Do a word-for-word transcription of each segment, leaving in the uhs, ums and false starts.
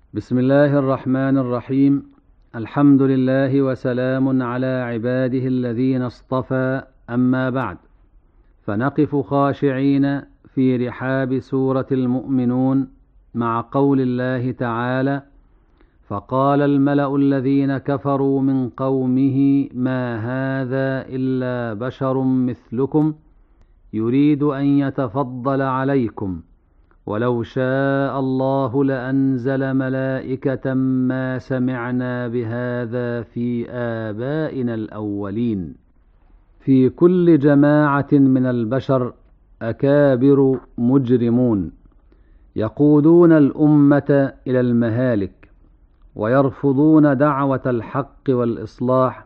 بسم الله الرحمن الرحيم. الحمد لله وسلام على عباده الذين اصطفى، أما بعد، فنقف خاشعين في رحاب سورة المؤمنون مع قول الله تعالى: فقال الملأ الذين كفروا من قومه ما هذا إلا بشر مثلكم يريد أن يتفضل عليكم ولو شاء الله لأنزل ملائكة ما سمعنا بهذا في آبائنا الأولين. في كل جماعة من البشر أكابر مجرمون يقودون الأمة إلى المهالك، ويرفضون دعوة الحق والإصلاح،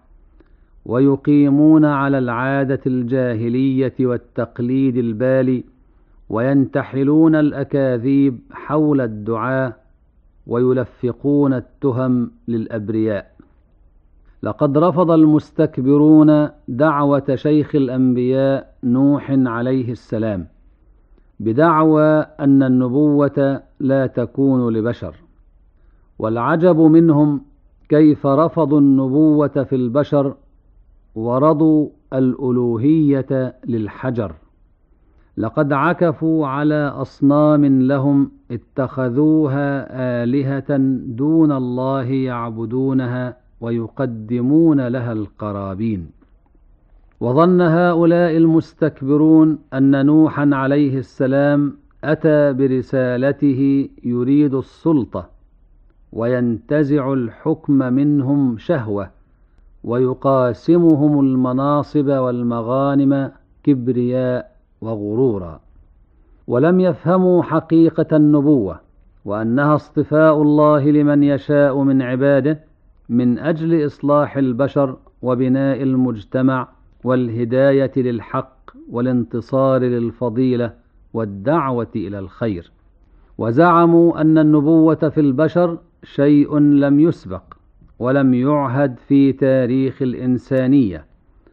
ويقيمون على العادة الجاهلية والتقليد البالي، وينتحلون الأكاذيب حول الدعاة، ويلفقون التهم للأبرياء. لقد رفض المستكبرون دعوة شيخ الأنبياء نوح عليه السلام بدعوى أن النبوة لا تكون لبشر، والعجب منهم كيف رفضوا النبوة في البشر ورضوا الألوهية للحجر. لقد عكفوا على أصنام لهم اتخذوها آلهة دون الله يعبدونها ويقدمون لها القرابين. وظن هؤلاء المستكبرون أن نوحا عليه السلام أتى برسالته يريد السلطة وينتزع الحكم منهم شهوة، ويقاسمهم المناصب والمغانم كبرياء وغرورا. ولم يفهموا حقيقة النبوة، وأنها اصطفاء الله لمن يشاء من عباده من أجل إصلاح البشر وبناء المجتمع والهداية للحق والانتصار للفضيلة والدعوة إلى الخير. وزعموا أن النبوة في البشر شيء لم يسبق ولم يعهد في تاريخ الإنسانية،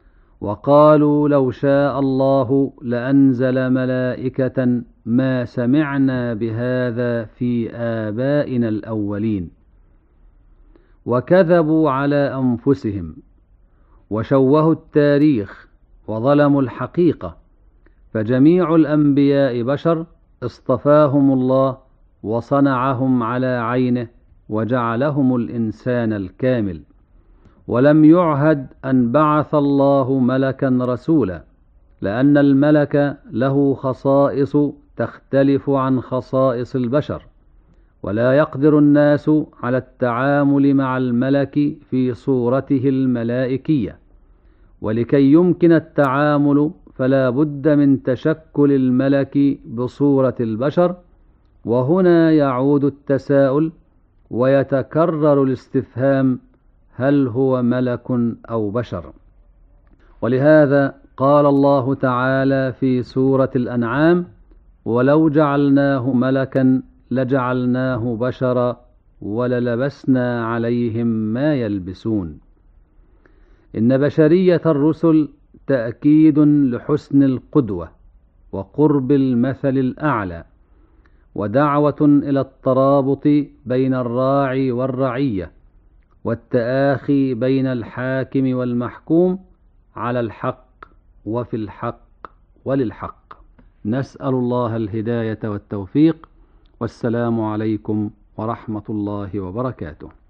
وقالوا لو شاء الله لأنزل ملائكة ما سمعنا بهذا في آبائنا الأولين. وكذبوا على أنفسهم وشوهوا التاريخ وظلموا الحقيقة، فجميع الأنبياء بشر اصطفاهم الله وصنعهم على عينه وجعلهم الإنسان الكامل، ولم يعهد أن بعث الله ملكا رسولا، لأن الملك له خصائص تختلف عن خصائص البشر، ولا يقدر الناس على التعامل مع الملك في صورته الملائكية. ولكي يمكن التعامل فلا بد من تشكل الملك بصورة البشر، وهنا يعود التساؤل ويتكرر الاستفهام: هل هو ملك أو بشر؟ ولهذا قال الله تعالى في سورة الأنعام: ولو جعلناه ملكا لجعلناه بشرا وللبسنا عليهم ما يلبسون. إن بشرية الرسل تأكيد لحسن القدوة وقرب المثل الأعلى، ودعوة إلى الترابط بين الراعي والرعية، والتآخي بين الحاكم والمحكوم على الحق وفي الحق وللحق. نسأل الله الهداية والتوفيق، والسلام عليكم ورحمة الله وبركاته.